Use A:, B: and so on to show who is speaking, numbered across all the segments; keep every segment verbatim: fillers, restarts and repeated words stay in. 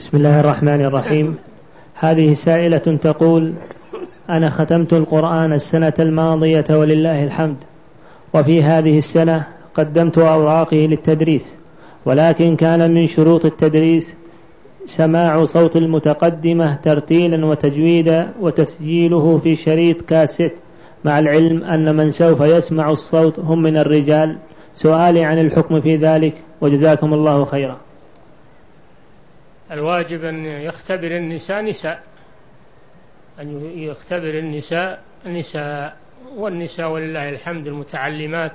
A: بسم الله الرحمن الرحيم. هذه سائلة تقول: أنا ختمت القرآن السنة الماضية ولله الحمد، وفي هذه السنة قدمت أوراقه للتدريس، ولكن كان من شروط التدريس سماع صوت المتقدمة ترتيلا وتجويدا وتسجيله في شريط كاسيت، مع العلم أن من سوف يسمع الصوت هم من الرجال. سؤالي عن الحكم في ذلك، وجزاكم الله خيرا.
B: الواجب أن يختبر النساء نساء أن يختبر النساء نساء والنساء ولله الحمد المتعلمات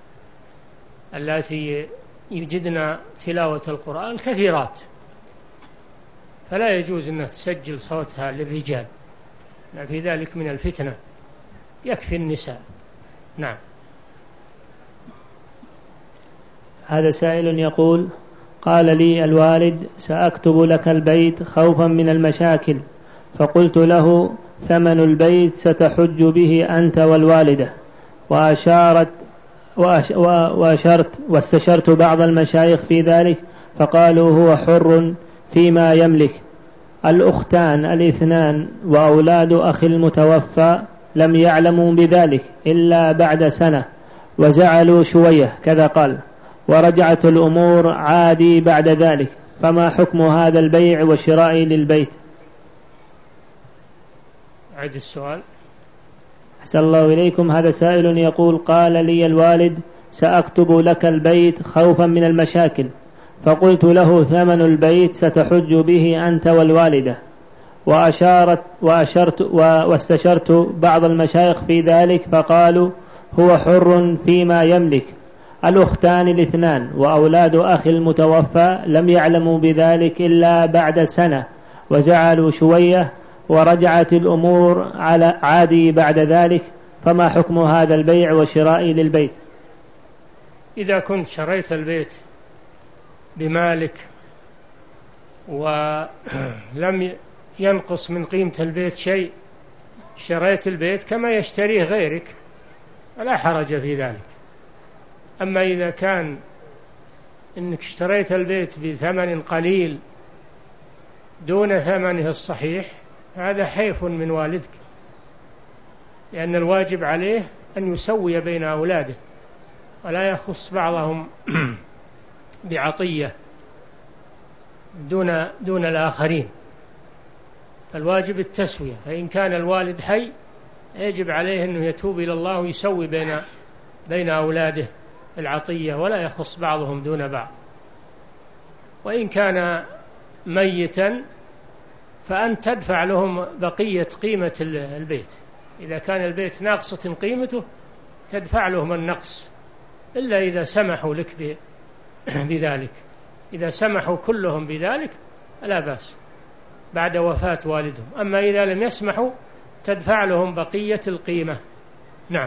B: التي يجدن تلاوة القرآن كثيرات، فلا يجوز أن تسجل صوتها للرجال، في ذلك من الفتنة، يكفي النساء. نعم.
A: هذا سائل يقول: قال لي الوالد: سأكتب لك البيت خوفا من المشاكل، فقلت له: ثمن البيت ستحج به أنت والوالدة. وأشارت وأش وأشرت واستشرت بعض المشايخ في ذلك، فقالوا هو حر فيما يملك. الأختان الاثنان وأولاد أخي المتوفى لم يعلموا بذلك إلا بعد سنة، وزعلوا شوية كذا قال، ورجعت الأمور عادي بعد ذلك، فما حكم هذا البيع والشراء للبيت؟
B: عد السؤال.
A: أحسن الله إليكم. هذا سائل يقول: قال لي الوالد: سأكتب لك البيت خوفا من المشاكل، فقلت له: ثمن البيت ستحج به أنت والوالدة. وأشارت وأشرت واستشرت بعض المشايخ في ذلك، فقالوا هو حر فيما يملك. الأختان الاثنان وأولاد أخي المتوفى لم يعلموا بذلك إلا بعد سنة، وزعلوا شوية، ورجعت الأمور على عادي بعد ذلك، فما حكم هذا البيع والشراء للبيت؟
B: إذا كنت شريت البيت بمالك ولم ينقص من قيمة البيت شيء، شريت البيت كما يشتريه غيرك، لا حرج في ذلك. أما إذا كان إنك اشتريت البيت بثمن قليل دون ثمنه الصحيح، هذا حيف من والدك، لأن الواجب عليه أن يسوي بين أولاده ولا يخص بعضهم بعطية دون دون الآخرين. الواجب التسوية، فإن كان الوالد حي يجب عليه أنه يتوب إلى الله ويسوي بين بين أولاده العطية، ولا يخص بعضهم دون بعض. وإن كان ميتا فأن تدفع لهم بقية قيمة البيت. إذا كان البيت ناقصة قيمته تدفع لهم النقص، إلا إذا سمحوا لك بذلك. إذا سمحوا كلهم بذلك لا بأس بعد وفاة والدهم، أما إذا لم يسمحوا تدفع لهم بقية القيمة. نعم.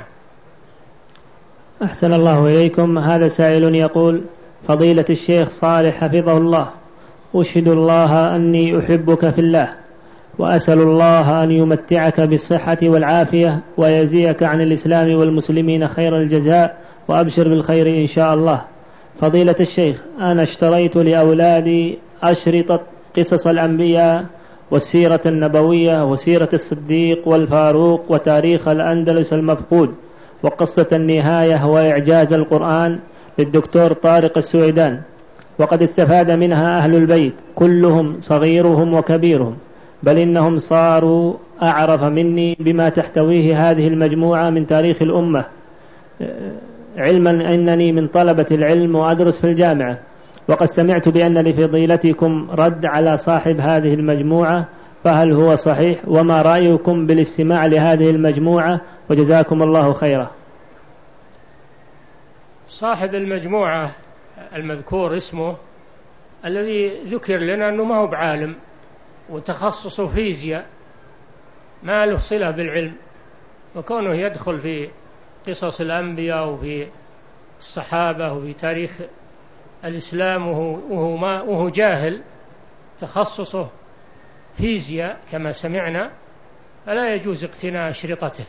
A: أحسن الله إليكم. هذا سائل يقول: فضيلة الشيخ صالح حفظه الله، أشهد الله أني أحبك في الله، وأسأل الله أن يمتعك بالصحة والعافية، ويجزيك عن الإسلام والمسلمين خير الجزاء، وأبشر بالخير إن شاء الله. فضيلة الشيخ، أنا اشتريت لأولادي أشرطة قصص الأنبياء والسيرة النبوية وسيرة الصديق والفاروق وتاريخ الأندلس المفقود وقصة النهاية وإعجاز القرآن للدكتور طارق السويدان، وقد استفاد منها أهل البيت كلهم صغيرهم وكبيرهم، بل إنهم صاروا أعرف مني بما تحتويه هذه المجموعة من تاريخ الأمة، علما أنني من طلبة العلم وأدرس في الجامعة. وقد سمعت بأن لفضيلتكم رد على صاحب هذه المجموعة، فهل هو صحيح؟ وما رأيكم بالاستماع لهذه المجموعة؟ وجزاكم الله خيرا.
B: صاحب المجموعة المذكور اسمه الذي ذكر لنا أنه ما هو بعالم وتخصصه فيزياء، ما له صلة بالعلم، وكونه يدخل في قصص الأنبياء وفي الصحابة وفي تاريخ الإسلام وهو, ما وهو جاهل تخصصه فيزياء كما سمعنا، فلا يجوز اقتناء أشرطته.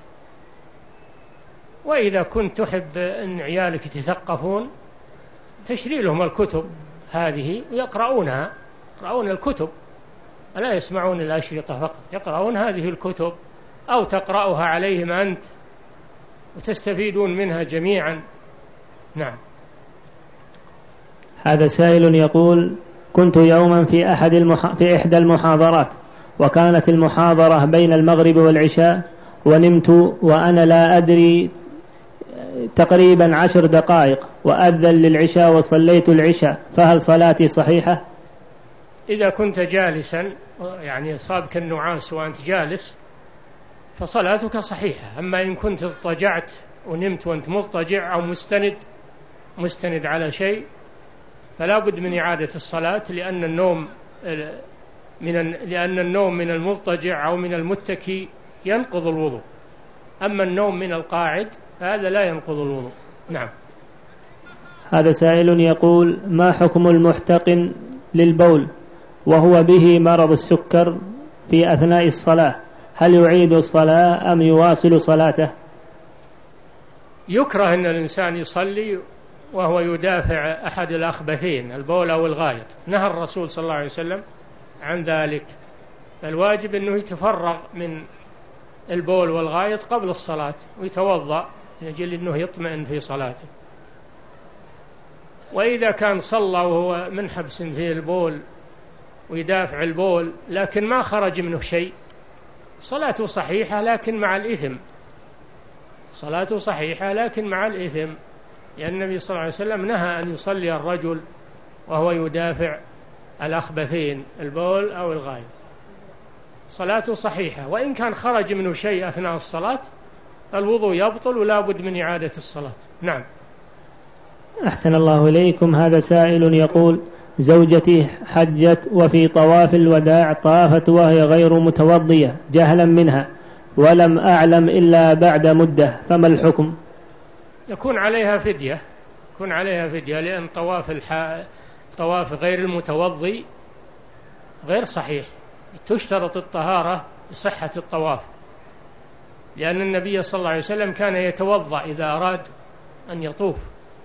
B: وإذا كنت تحب أن عيالك يتثقفون تشري لهم الكتب هذه ويقرؤونها، يقرؤون الكتب لا يسمعون الأشرطة فقط، يقرؤون هذه الكتب أو تقرأها عليهم أنت وتستفيدون منها جميعا. نعم.
A: هذا سائل يقول: كنت يوما في أحد المح... في إحدى المحاضرات، وكانت المحاضرة بين المغرب والعشاء، ونمت وأنا لا أدري تقريبا عشر دقائق وأذن للعشاء وصليت العشاء، فهل صلاتي صحيحة؟
B: إذا كنت جالسا يعني صابك النعاس وأنت جالس فصلاتك صحيحة. أما إن كنت اضطجعت ونمت وأنت مضطجع أو مستند مستند على شيء فلا بد من إعادة الصلاة، لأن النوم من لأن النوم من المضطجع أو من المتكي ينقض الوضوء، أما النوم من القاعد هذا لا ينقض الوضوء. نعم.
A: هذا سائل يقول: ما حكم المحتقن للبول وهو به مرض السكر في أثناء الصلاة؟ هل يعيد الصلاة أم يواصل صلاته؟
B: يكره أن الإنسان يصلي وهو يدافع أحد الأخبثين، البول أو الغائط. نهى الرسول صلى الله عليه وسلم عن ذلك، فالواجب أنه يتفرغ من البول والغائط قبل الصلاة ويتوضأ لأجل أنه يطمئن في صلاته. وإذا كان صلى وهو منحبس في البول ويدافع البول لكن ما خرج منه شيء، صلاته صحيحة لكن مع الإثم، صلاته صحيحة لكن مع الإثم، لأن النبي صلى الله عليه وسلم نهى أن يصلي الرجل وهو يدافع الأخبثين البول أو الغائط. صلاته صحيحة، وإن كان خرج منه شيء أثناء الصلاة الوضوء يبطل ولا بد من إعادة الصلاة. نعم.
A: أحسن الله إليكم. هذا سائل يقول: زوجتي حجت وفي طواف الوداع طافت وهي غير متوضية جهلا منها، ولم أعلم إلا بعد مدة، فما الحكم؟
B: يكون عليها فدية، يكون عليها فدية، لأن طواف الح... طواف غير المتوضي غير صحيح، تشترط الطهارة لصحة الطواف، لأن النبي صلى الله عليه وسلم كان يتوضأ إذا أراد أن يطوف.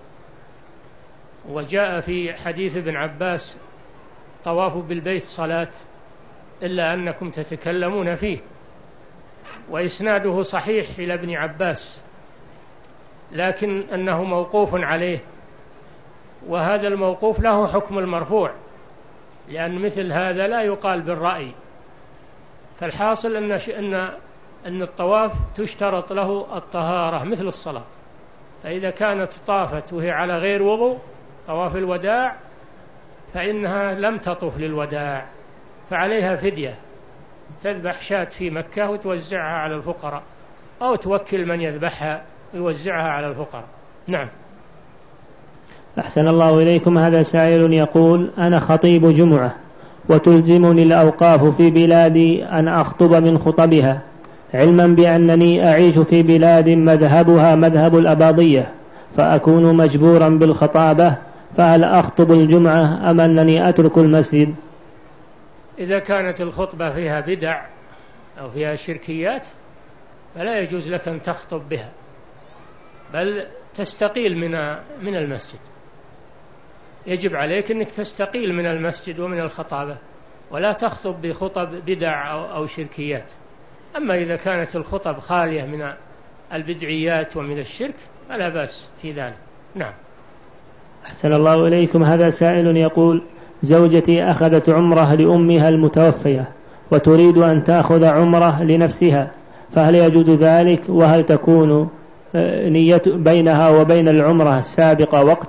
B: وجاء في حديث ابن عباس: طواف بالبيت صلاة إلا أنكم تتكلمون فيه، وإسناده صحيح إلى ابن عباس، لكن أنه موقوف عليه، وهذا الموقوف له حكم المرفوع، لأن مثل هذا لا يقال بالرأي. فالحاصل أن أن أن الطواف تشترط له الطهارة مثل الصلاة، فإذا كانت طافت وهي على غير وضوء طواف الوداع فإنها لم تطف للوداع، فعليها فدية، تذبح شاة في مكة وتوزعها على الفقراء، أو توكل من يذبحها ويوزعها على الفقراء. نعم.
A: أحسن الله إليكم. هذا سائل يقول: أنا خطيب جمعة وتلزمني الأوقاف في بلادي أن أخطب من خطبها، علما بأنني أعيش في بلاد مذهبها مذهب الأباضية، فأكون مجبورا بالخطابة، فهل أخطب الجمعة أم أنني أترك المسجد؟
B: إذا كانت الخطبة فيها بدع أو فيها شركيات فلا يجوز لك أن تخطب بها، بل تستقيل من من المسجد. يجب عليك أنك تستقيل من المسجد ومن الخطابة، ولا تخطب بخطب بدع أو, أو شركيات. أما إذا كانت الخطب خالية من البدعيات ومن الشرك فلا بأس في ذلك. نعم.
A: أحسن الله إليكم. هذا سائل يقول: زوجتي أخذت عمرة لأمها المتوفية وتريد أن تأخذ عمرة لنفسها، فهل يجوز ذلك؟ وهل تكون نية بينها وبين العمرة السابقة وقت؟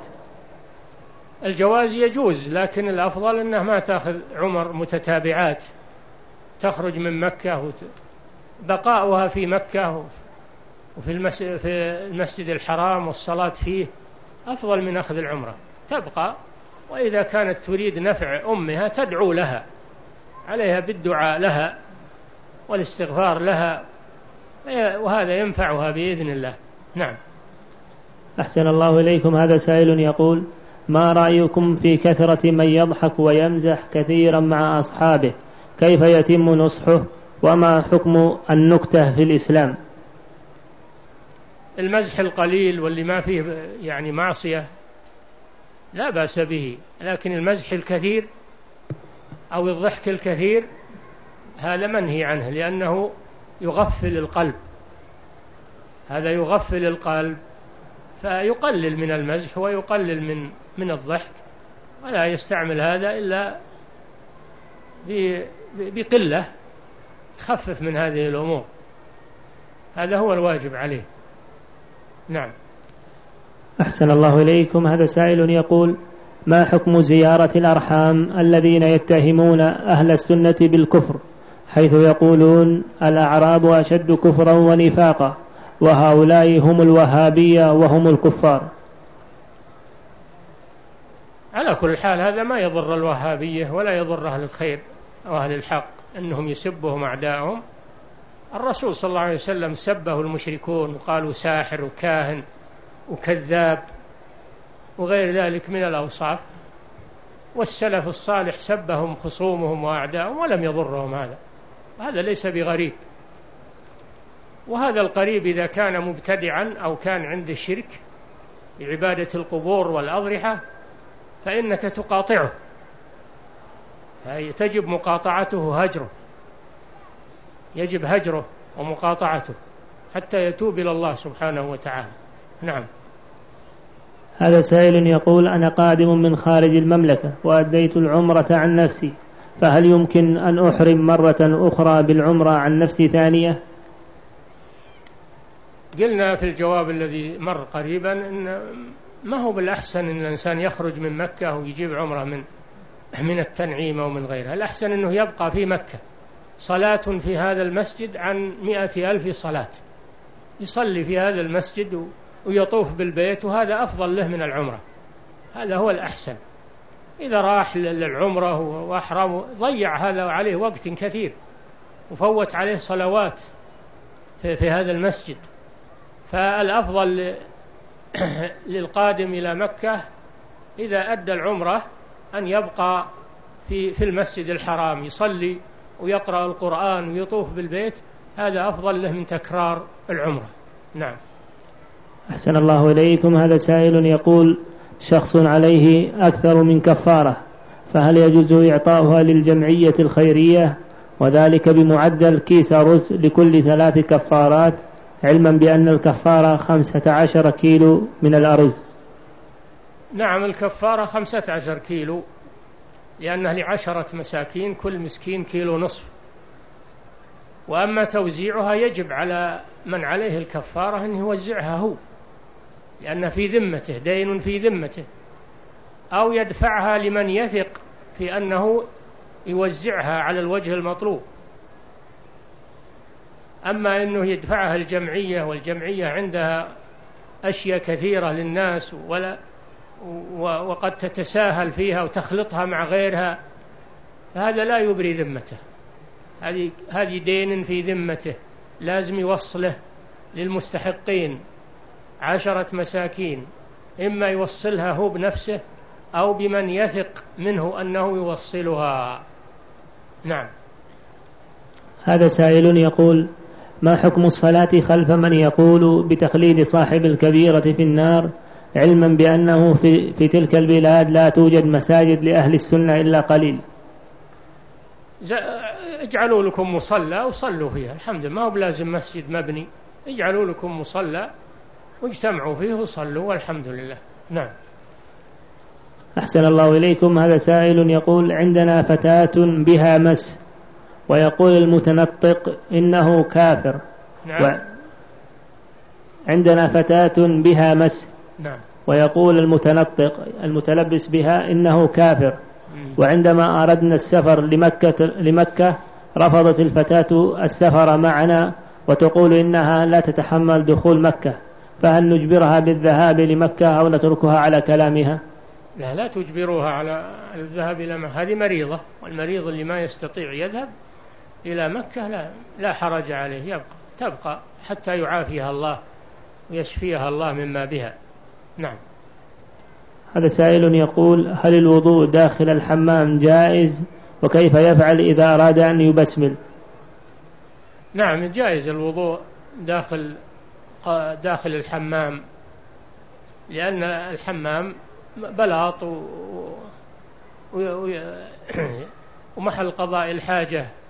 B: الجواز يجوز، لكن الأفضل أنها ما تأخذ عمر متتابعات، تخرج من مكة وت... بقاؤها في مكة وفي المسجد, في المسجد الحرام والصلاة فيه أفضل من أخذ العمرة. تبقى، وإذا كانت تريد نفع أمها تدعو لها، عليها بالدعاء لها والاستغفار لها، وهذا ينفعها بإذن الله. نعم.
A: أحسن الله إليكم. هذا سائل يقول: ما رأيكم في كثرة من يضحك ويمزح كثيرا مع أصحابه؟ كيف يتم نصحه؟ وما حكم النكتة في الإسلام؟
B: المزح القليل واللي ما فيه يعني معصية لا بأس به، لكن المزح الكثير أو الضحك الكثير هذا منهي عنه لأنه يغفل القلب، هذا يغفل القلب، فيقلل من المزح ويقلل من من الضحك، ولا يستعمل هذا إلا بقلة، يخفف من هذه الأمور، هذا هو الواجب عليه. نعم.
A: أحسن الله إليكم. هذا سائل يقول: ما حكم زيارة الأرحام الذين يتهمون أهل السنة بالكفر، حيث يقولون الأعراب أشد كفرا ونفاقا، وهؤلاء هم الوهابية وهم الكفار؟
B: على كل حال هذا ما يضر الوهابية ولا يضر أهل الخير وأهل الحق أنهم يسبهم أعداءهم. الرسول صلى الله عليه وسلم سبه المشركون وقالوا ساحر وكاهن وكذاب وغير ذلك من الأوصاف، والسلف الصالح سبهم خصومهم وأعداءهم ولم يضرهم هذا، هذا ليس بغريب. وهذا القريب إذا كان مبتدعا أو كان عنده شرك بعبادة القبور والأضرحة فإنك تقاطعه، تجب مقاطعته هجره، يجب هجره ومقاطعته حتى يتوب إلى الله سبحانه وتعالى. نعم.
A: هذا سائل يقول: أنا قادم من خارج المملكة وأديت العمرة عن نفسي، فهل يمكن أن أحرم مرة أخرى بالعمرة عن نفسي ثانية؟
B: قلنا في الجواب الذي مر قريبا إن ما هو بالأحسن أن الإنسان يخرج من مكة ويجيب عمرة من من التنعيم ومن غيرها، الأحسن أنه يبقى في مكة، صلاة في هذا المسجد عن مئة ألف صلاة، يصلي في هذا المسجد ويطوف بالبيت، وهذا أفضل له من العمرة، هذا هو الأحسن. إذا راح للعمرة وأحرم ضيع هذا عليه وقت كثير وفوت عليه صلوات في, في هذا المسجد، فالأفضل للقادم إلى مكة إذا أدى العمرة أن يبقى في في المسجد الحرام، يصلي ويقرأ القرآن ويطوف بالبيت، هذا أفضل له من تكرار العمرة. نعم.
A: أحسن الله إليكم. هذا سائل يقول: شخص عليه أكثر من كفارة، فهل يجوز إعطاؤها للجمعية الخيرية، وذلك بمعدل كيس رز لكل ثلاث كفارات، علما بأن الكفارة خمسة عشر كيلو من الأرز؟
B: نعم، الكفارة خمسة عشر كيلو، لأنها لعشرة مساكين، كل مسكين كيلو نصف. وأما توزيعها يجب على من عليه الكفارة أن يوزعها هو، لأن في ذمته دين، في ذمته، أو يدفعها لمن يثق في أنه يوزعها على الوجه المطلوب. أما أنه يدفعها الجمعية، والجمعية عندها أشياء كثيرة للناس ولا وقد تتساهل فيها وتخلطها مع غيرها، فهذا لا يبري ذمته، هذه هذه دين في ذمته، لازم يوصله للمستحقين، عشرة مساكين، إما يوصلها هو بنفسه أو بمن يثق منه أنه يوصلها. نعم.
A: هذا سائل يقول: ما حكم الصلاة خلف من يقول بتخليد صاحب الكبيرة في النار، علما بأنه في, في تلك البلاد لا توجد مساجد لأهل السنة إلا قليل؟
B: اجعلوا لكم مصلى وصلوا فيها، الحمد لله، ما هو بلازم مسجد مبني، اجعلوا لكم مصلى واجتمعوا فيه وصلوا والحمد لله. نعم.
A: أحسن الله إليكم. هذا سائل يقول: عندنا فتاة بها مس، ويقول المتنطق إنه كافر.
B: نعم.
A: و... عندنا فتاة بها مس.
B: نعم.
A: ويقول المتنطق المتلبس بها إنه كافر. مم. وعندما أردنا السفر لمكة, لمكة رفضت الفتاة السفر معنا، وتقول إنها لا تتحمل دخول مكة، فهل نجبرها بالذهاب لمكة أو نتركها على كلامها؟
B: لا لا تجبروها على الذهاب إلى مكة، هذه مريضة، والمريض اللي ما يستطيع يذهب إلى مكة لا, لا حرج عليه، يبقى تبقى حتى يعافيها الله ويشفيها الله مما بها. نعم.
A: هذا سائل يقول: هل الوضوء داخل الحمام جائز، وكيف يفعل إذا أراد أن يبسمل؟
B: نعم، جائز الوضوء داخل داخل الحمام، لأن الحمام بلاط و... و... و... ومحل قضاء الحاجة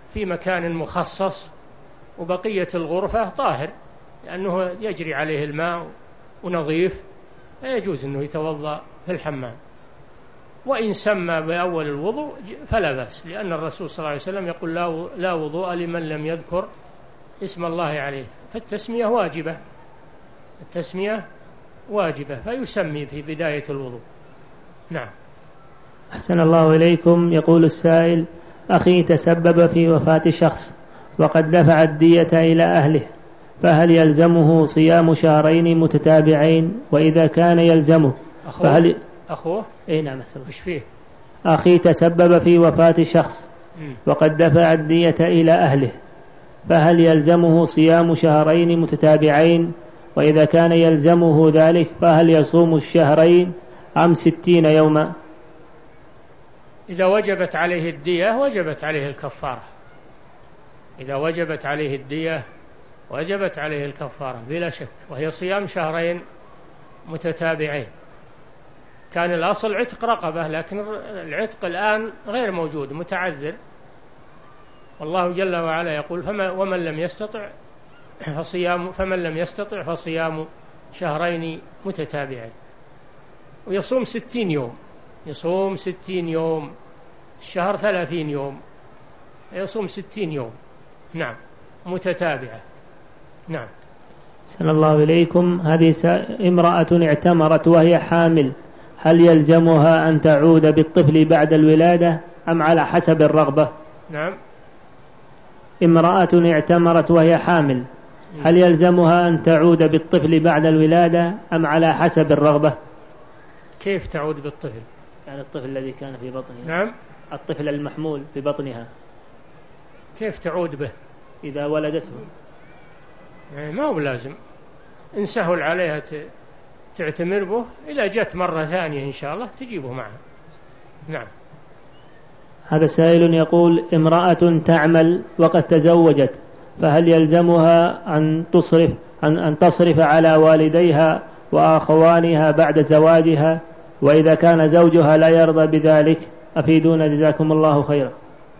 B: في مكان مخصص، وبقية الغرفة طاهر لأنه يجري عليه الماء ونظيف، فيجوز أنه يتوضأ في الحمام. وإن سمى بأول الوضوء فلا بأس، لأن الرسول صلى الله عليه وسلم يقول لا وضوء لمن لم يذكر اسم الله عليه، فالتسمية واجبة، التسمية واجبة، فيسمي في بداية الوضوء. نعم.
A: أحسن الله إليكم. يقول السائل: أخي تسبب في وفاة شخص وقد دفع الدية إلى أهله، فهل يلزمه صيام شهرين متتابعين؟ وإذا كان يلزمه
B: أخوه
A: فهل
B: أخوه
A: إيه نعم
B: وش فيه؟
A: أخي تسبب في وفاة شخص وقد دفع الدية إلى أهله، فهل يلزمه صيام شهرين متتابعين؟ وإذا كان يلزمه ذلك فهل يصوم الشهرين أم ستين يوما؟
B: إذا وجبت عليه الدية وجبت عليه الكفارة، إذا وجبت عليه الدية وجبت عليه الكفارة بلا شك، وهي صيام شهرين متتابعين. كان الأصل عتق رقبة، لكن العتق الآن غير موجود، متعذر، والله جل وعلا يقول: فما ومن لم يستطع فصيام فمن لم يستطع فصيام شهرين متتابعين. ويصوم ستين يوم، يصوم ستين يوم، الشهر ثلاثين يوم، يصوم ستين يوم. نعم، متتابعة. نعم.
A: سن الله إليكم. هذه امرأة اعتمرت وهي حامل، هل يلزمها أن تعود بالطفل بعد الولادة أم على حسب الرغبة؟
B: نعم.
A: امرأة اعتمرت وهي حامل، هل يلزمها أن تعود بالطفل بعد الولادة أم على حسب الرغبة؟
B: كيف تعود بالطفل؟
A: يعني الطفل الذي كان في بطنها.
B: نعم.
A: الطفل المحمول في بطنها
B: كيف تعود به
A: إذا ولدته؟
B: يعني ما هو لازم، إن سهل عليها تعتمر به، إذا جت مرة ثانية إن شاء الله تجيبه معها. نعم.
A: هذا سائل يقول: امرأة تعمل وقد تزوجت، فهل يلزمها أن تصرف أن, أن تصرف على والديها وأخوانها بعد زواجها؟ وإذا كان زوجها لا يرضى بذلك أفيدونا جزاكم الله خيرا.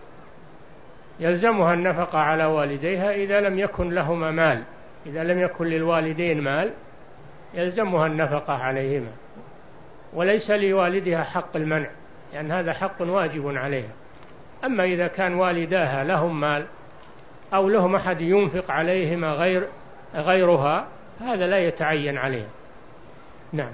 B: يلزمها النفقة على والديها إذا لم يكن لهما مال، إذا لم يكن للوالدين مال يلزمها النفقة عليهما، وليس لوالدها حق المنع، لأن هذا حق واجب عليها. أما إذا كان والداها لهم مال أو لهم أحد ينفق عليهما غير غيرها هذا لا يتعين عليها. نعم.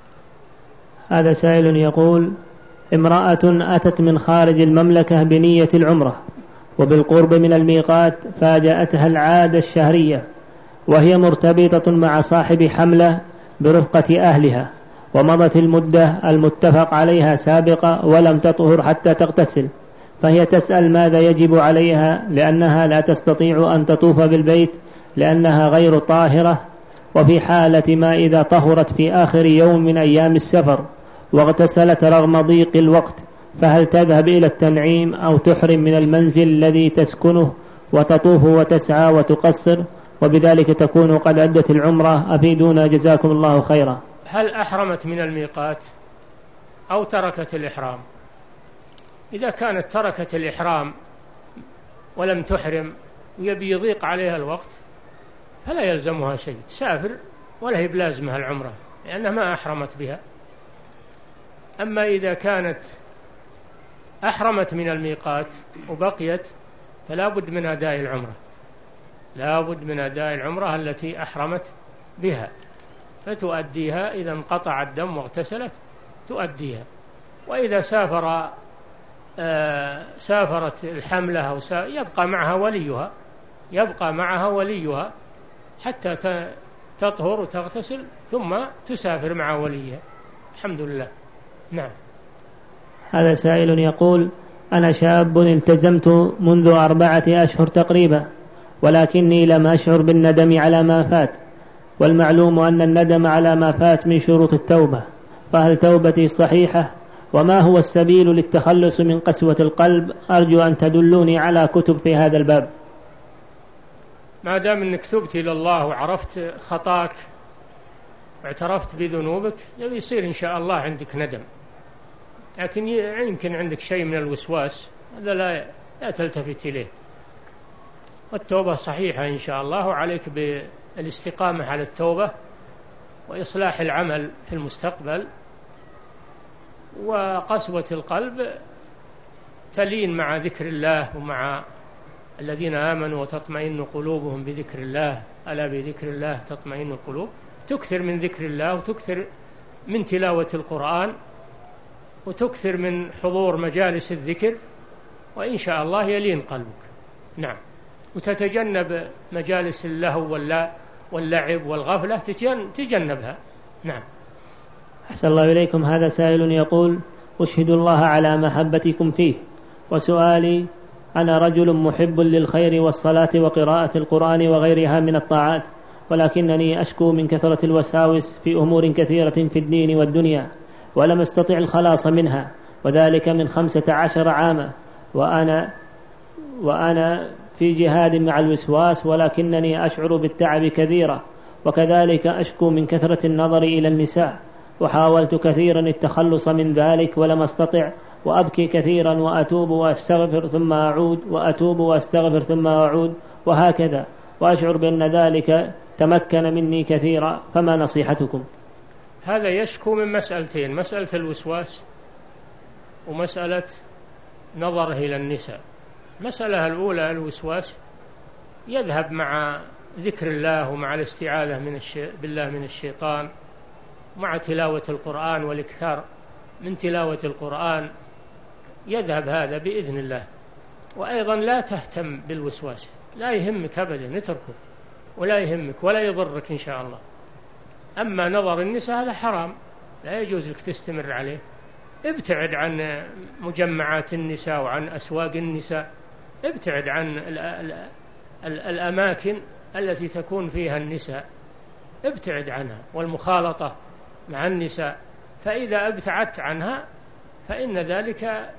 A: هذا سائل يقول: امرأة أتت من خارج المملكة بنية العمرة وبالقرب من الميقات فاجأتها العادة الشهرية، وهي مرتبطة مع صاحب حملة برفقة أهلها، ومضت المدة المتفق عليها سابقة ولم تطهر حتى تغتسل، فهي تسأل ماذا يجب عليها، لأنها لا تستطيع أن تطوف بالبيت لأنها غير طاهرة، وفي حالة ما إذا طهرت في آخر يوم من أيام السفر واغتسلت رغم ضيق الوقت، فهل تذهب إلى التنعيم أو تحرم من المنزل الذي تسكنه وتطوف وتسعى وتقصر، وبذلك تكون قد أدت العمرة؟ أفيدونا جزاكم الله خيرا.
B: هل أحرمت من الميقات أو تركت الإحرام؟ إذا كانت تركت الإحرام ولم تحرم ويبي يضيق عليها الوقت فلا يلزمها شيء، تسافر ولا هي بلازمها العمرة لأنها ما أحرمت بها. أما إذا كانت أحرمت من الميقات وبقيت فلا بد من أداء العمرة، لا بد من أداء العمرة التي أحرمت بها، فتؤديها إذا انقطع الدم واغتسلت تؤديها. وإذا سافر آه سافرت الحملة أو يبقى معها وليها، يبقى معها وليها حتى تطهر وتغتسل ثم تسافر مع وليها. الحمد لله. نعم.
A: هذا سائل يقول: أنا شاب التزمت منذ أربعة أشهر تقريبا، ولكني لم أشعر بالندم على ما فات، والمعلوم أن الندم على ما فات من شروط التوبة، فهل توبتي صحيحة؟ وما هو السبيل للتخلص من قسوة القلب؟ أرجو أن تدلوني على كتب في هذا الباب.
B: ما دام أنك تبت إلى الله وعرفت خطاك واعترفت بذنوبك يصير إن شاء الله عندك ندم، لكن يمكن عندك شيء من الوسواس هذا لا, لا تلتفت إليه، والتوبة صحيحة إن شاء الله، وعليك بالاستقامة على التوبة وإصلاح العمل في المستقبل. وقسوة القلب تلين مع ذكر الله ومع الذين آمنوا وتطمئن قلوبهم بذكر الله، ألا بذكر الله تطمئن القلوب. تكثر من ذكر الله، وتكثر من تلاوة القرآن، وتكثر من حضور مجالس الذكر، وإن شاء الله يلين قلبك. نعم. وتتجنب مجالس اللهو واللعب والغفلة، تجنبها. نعم.
A: أحسن الله إليكم. هذا سائل يقول: أشهد الله على محبتكم فيه، وسؤالي: أنا رجل محب للخير والصلاة وقراءة القرآن وغيرها من الطاعات، ولكنني أشكو من كثرة الوساوس في أمور كثيرة في الدين والدنيا، ولم أستطع الخلاص منها، وذلك من خمسة عشر عاما، وأنا, وأنا في جهاد مع الوسواس، ولكنني أشعر بالتعب كثيرا، وكذلك أشكو من كثرة النظر إلى النساء، وحاولت كثيرا التخلص من ذلك ولم أستطع، وأبكي كثيرا وأتوب وأستغفر ثم أعود، وأتوب وأستغفر ثم أعود، وهكذا، وأشعر بأن ذلك تمكن مني كثيرا، فما نصيحتكم؟
B: هذا يشكو من مسألتين: مسألة الوسواس، ومسألة نظره إلى النساء. المسألة الأولى الوسواس يذهب مع ذكر الله ومع الاستعاذة من الشي... بالله من الشيطان، مع تلاوة القرآن والإكثار من تلاوة القرآن، يذهب هذا بإذن الله. وأيضا لا تهتم بالوسواس، لا يهمك أبدا، اتركه ولا يهمك ولا يضرك إن شاء الله. أما نظر النساء هذا حرام، لا يجوز لك تستمر عليه. ابتعد عن مجمعات النساء وعن أسواق النساء، ابتعد عن ال ال ال الأماكن التي تكون فيها النساء، ابتعد عنها، والمخالطة مع النساء. فإذا ابتعدت عنها فإن ذلك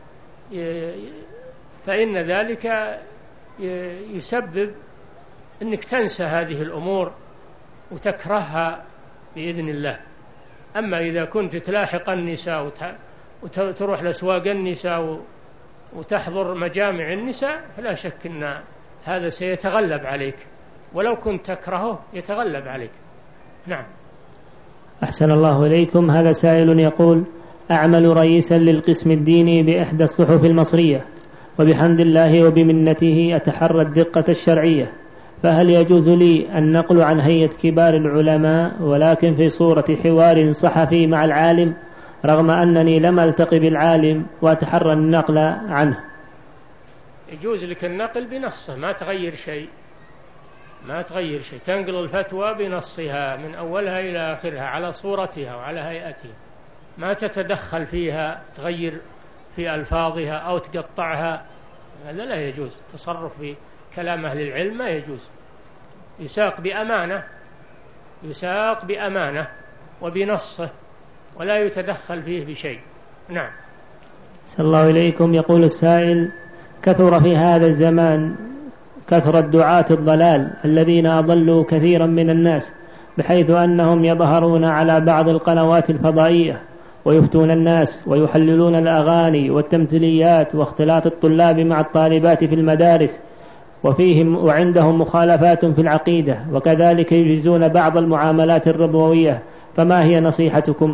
B: فإن ذلك يسبب أنك تنسى هذه الأمور وتكرهها بإذن الله. أما إذا كنت تلاحق النساء وتروح لأسواق النساء وتحضر مجامع النساء، فلا شك أن هذا سيتغلب عليك، ولو كنت تكرهه يتغلب عليك. نعم.
A: أحسن الله إليكم. هذا سائل يقول: أعمل رئيسا للقسم الديني بإحدى الصحف المصرية، وبحمد الله وبمنته أتحرى الدقة الشرعية، فهل يجوز لي النقل عن هيئة كبار العلماء ولكن في صورة حوار صحفي مع العالم، رغم أنني لم ألتقي بالعالم وأتحرى النقل عنه؟
B: يجوز لك النقل بنصه، ما تغير شيء، ما تغير شيء، تنقل الفتوى بنصها من أولها إلى آخرها على صورتها وعلى هيئتها، ما تتدخل فيها تغير في ألفاظها أو تقطعها، هذا لا يجوز. تصرف في كلام أهل العلم ما يجوز. يساق بأمانة، يساق بأمانة وبنصه، ولا يتدخل فيه بشيء. نعم.
A: صلى الله إليكم. يقول السائل: كثر في هذا الزمان كثرة دعاة الضلال الذين أضلوا كثيرا من الناس، بحيث أنهم يظهرون على بعض القنوات الفضائية ويفتون الناس ويحللون الأغاني والتمثيليات واختلاط الطلاب مع الطالبات في المدارس، وفيهم وعندهم مخالفات في العقيدة، وكذلك يجيزون بعض المعاملات الربوية، فما هي نصيحتكم؟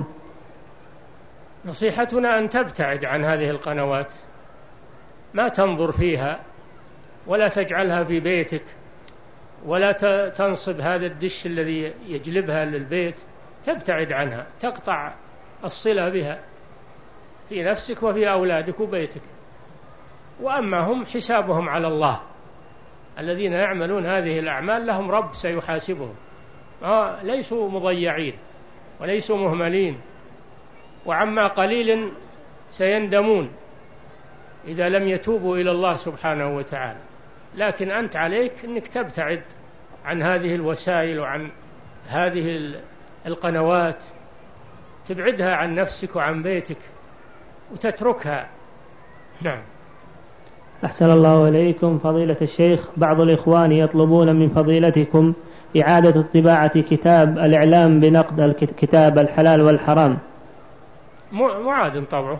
B: نصيحتنا أن تبتعد عن هذه القنوات، ما تنظر فيها ولا تجعلها في بيتك، ولا تنصب هذا الدش الذي يجلبها للبيت، تبتعد عنها، تقطع الصلة بها في نفسك وفي أولادك وبيتك. وأما هم حسابهم على الله، الذين يعملون هذه الأعمال لهم رب سيحاسبهم، ليسوا مضيعين وليسوا مهملين، وعما قليل سيندمون إذا لم يتوبوا إلى الله سبحانه وتعالى. لكن أنت عليك أنك تبتعد عن هذه الوسائل وعن هذه القنوات، تبعدها عن نفسك وعن بيتك وتتركها. نعم.
A: أحسن الله إليكم. فضيلة الشيخ، بعض الإخوان يطلبون من فضيلتكم إعادة طباعة كتاب الإعلام بنقد الكتاب الحلال والحرام.
B: معاد طبعه،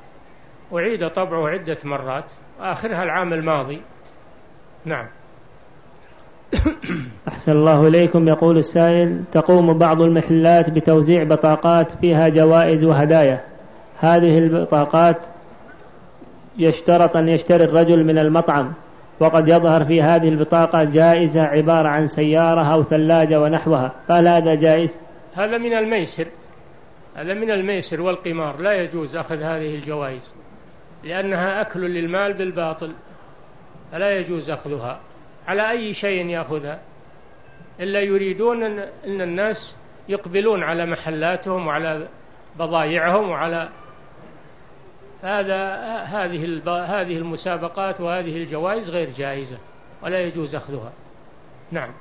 B: أعيد طبعه عدة مرات، آخرها العام الماضي. نعم.
A: أحسن الله إليكم. يقول السائل: تقوم بعض المحلات بتوزيع بطاقات فيها جوائز وهدايا. هذه البطاقات يشترط أن يشتري الرجل من المطعم، وقد يظهر في هذه البطاقة جائزة عبارة عن سيارة أو ثلاجة ونحوها، فهل هذا جائز؟
B: هذا من الميسر، هذا من الميسر والقمار، لا يجوز أخذ هذه الجوائز لأنها أكل للمال بالباطل، فلا يجوز أخذها على أي شيء يأخذها، إلا يريدون أن الناس يقبلون على محلاتهم وعلى بضائعهم وعلى هذا. هذه هذه المسابقات وهذه الجوائز غير جائزة ولا يجوز أخذها. نعم.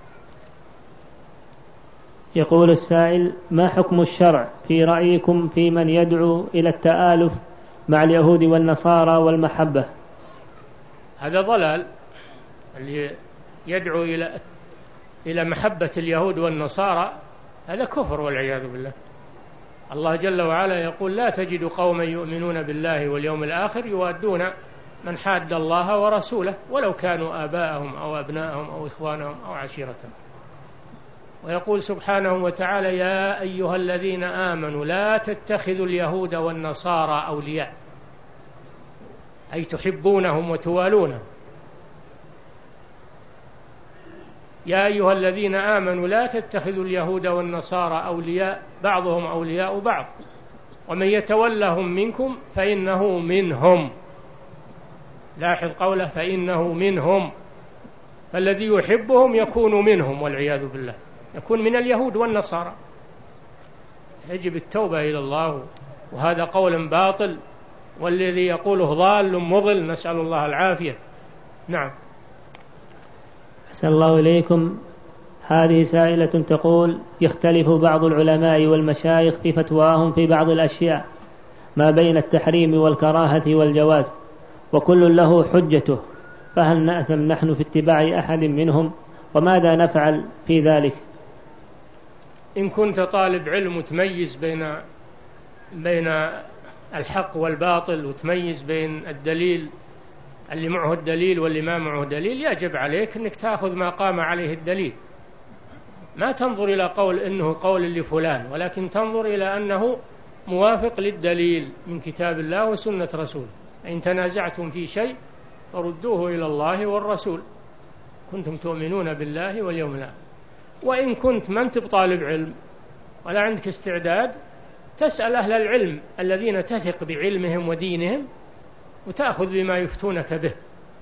A: يقول السائل: ما حكم الشرع في رأيكم في من يدعو إلى التآلف مع اليهود والنصارى والمحبة؟
B: هذا ضلال، اللي يدعو إلى إلى محبة اليهود والنصارى هذا كفر والعياذ بالله. الله جل وعلا يقول: لا تجد قوما يؤمنون بالله واليوم الآخر يوادون من حاد الله ورسوله ولو كانوا آباءهم أو أبناءهم أو إخوانهم أو عشيرتهم. ويقول سبحانه وتعالى: يا أيها الذين آمنوا لا تتخذوا اليهود والنصارى أولياء، أي تحبونهم وتوالونهم. يا أيها الذين آمنوا لا تتخذوا اليهود والنصارى أولياء بعضهم أولياء بعض ومن يتولهم منكم فإنه منهم. لاحظ قوله فإنه منهم، فالذي يحبهم يكون منهم والعياذ بالله، يكون من اليهود والنصارى. يجب التوبة إلى الله، وهذا قول باطل، والذي يقوله ضال مضل، نسأل الله العافية. نعم.
A: أحسن الله إليكم. هذه سائلة تقول: يختلف بعض العلماء والمشايخ في فتواهم في بعض الأشياء ما بين التحريم والكراهة والجواز، وكل له حجته، فهل نأثم نحن في اتباع أحد منهم؟ وماذا نفعل في ذلك؟
B: إن كنت طالب علم وتميز بين بين الحق والباطل، وتميز بين الدليل اللي معه الدليل واللي ما معه دليل، يجب عليك أنك تأخذ ما قام عليه الدليل، ما تنظر إلى قول إنه قول لفلان، ولكن تنظر إلى أنه موافق للدليل من كتاب الله وسنة رسوله. إن تنازعتم في شيء فردوه إلى الله والرسول كنتم تؤمنون بالله واليوم الآخر. وإن كنت ما أنت بطالب علم ولا عندك استعداد، تسأل أهل العلم الذين تثق بعلمهم ودينهم وتأخذ بما يفتونك به.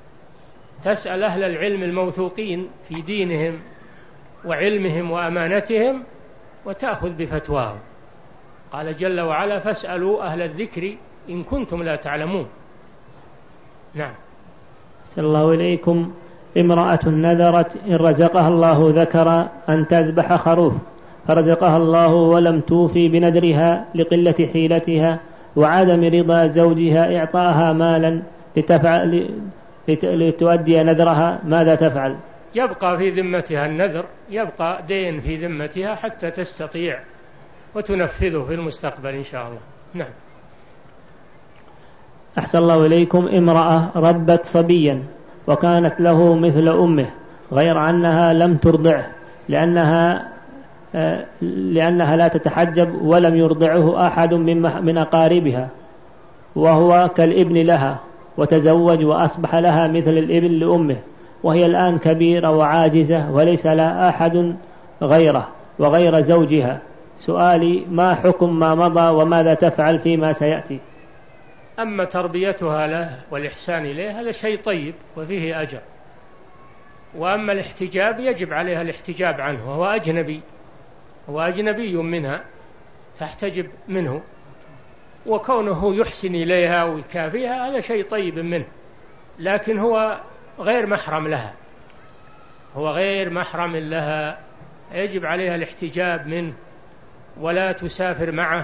B: تسأل أهل العلم الموثوقين في دينهم وعلمهم وأمانتهم وتأخذ بفتواهم. قال جل وعلا: فاسألوا أهل الذكر إن كنتم لا تعلمون. نعم.
A: أحسن الله إليكم. امرأة نذرت إن رزقها الله ذكر أن تذبح خروف، فرزقها الله ولم توفي بنذرها لقلة حيلتها وعدم رضا زوجها إعطاها مالا لتفعل لتؤدي نذرها، ماذا تفعل؟
B: يبقى في ذمتها النذر، يبقى دين في ذمتها حتى تستطيع وتنفذه في المستقبل إن شاء الله. نعم.
A: أحسن الله إليكم. امرأة ربت صبيا وكانت له مثل أمه، غير أنها لم ترضعه لأنها لأنها لا تتحجب ولم يرضعه أحد من أقاربها، وهو كالابن لها، وتزوج وأصبح لها مثل الابن لأمه، وهي الآن كبيرة وعاجزة وليس لها أحد غيره وغير زوجها. سؤالي: ما حكم ما مضى وماذا تفعل فيما سيأتي؟
B: أما تربيتها له والإحسان إليه هذا شيء طيب وفيه أجر، وأما الاحتجاب يجب عليها الاحتجاب عنه، وهو أجنبي، هو أجنبي منها تحتجب منه، وكونه يحسن إليها ويكافيها هذا شيء طيب منه، لكن هو غير محرم لها، هو غير محرم لها، يجب عليها الاحتجاب منه، ولا تسافر معه،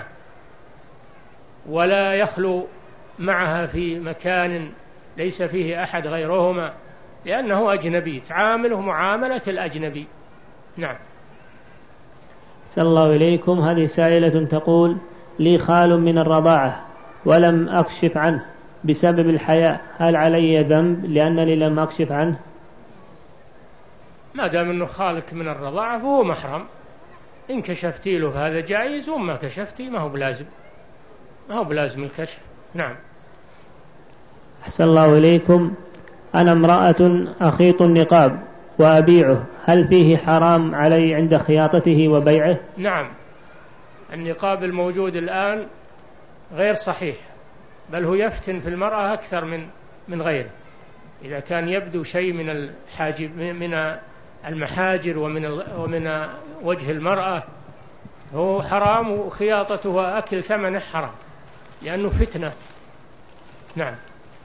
B: ولا يخلو معها في مكان ليس فيه أحد غيرهما، لأنه أجنبي، تعامله معاملة الأجنبي. نعم.
A: صلى الله إليكم. هذه سائلة تقول: لي خال من الرضاعة ولم أكشف عنه بسبب الحياء، هل علي ذنب لأنني لم أكشف عنه؟
B: ما دام أنه خالك من الرضاعة فهو محرم، إن كشفتي له فهذا جائز، وما كشفتي ما هو بلازم، ما هو بلازم الكشف. نعم.
A: أحسن الله إليكم. أنا امرأة أخيط النقاب وأبيعه، هل فيه حرام علي عند خياطته وبيعه؟
B: نعم، النقاب الموجود الآن غير صحيح، بل هو يفتن في المرأة أكثر من من غيره. إذا كان يبدو شيء من الحاجب من المحاجر ومن ومن وجه المرأة هو حرام، وخياطته وأكل ثمنه حرام لأنه فتنة. نعم.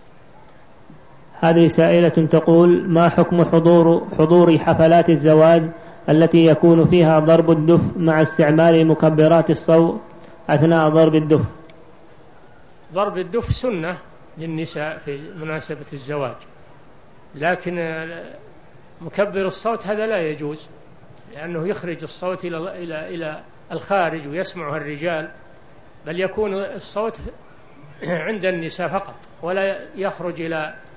A: هذه سائلة تقول: ما حكم حضور حضور حفلات الزواج التي يكون فيها ضرب الدف مع استعمال مكبرات الصوت أثناء ضرب الدف؟
B: ضرب الدف سنة للنساء في مناسبة الزواج، لكن مكبر الصوت هذا لا يجوز، لأنه يخرج الصوت إلى إلى إلى الخارج ويسمعها الرجال، بل يكون الصوت عند النساء فقط ولا يخرج إلى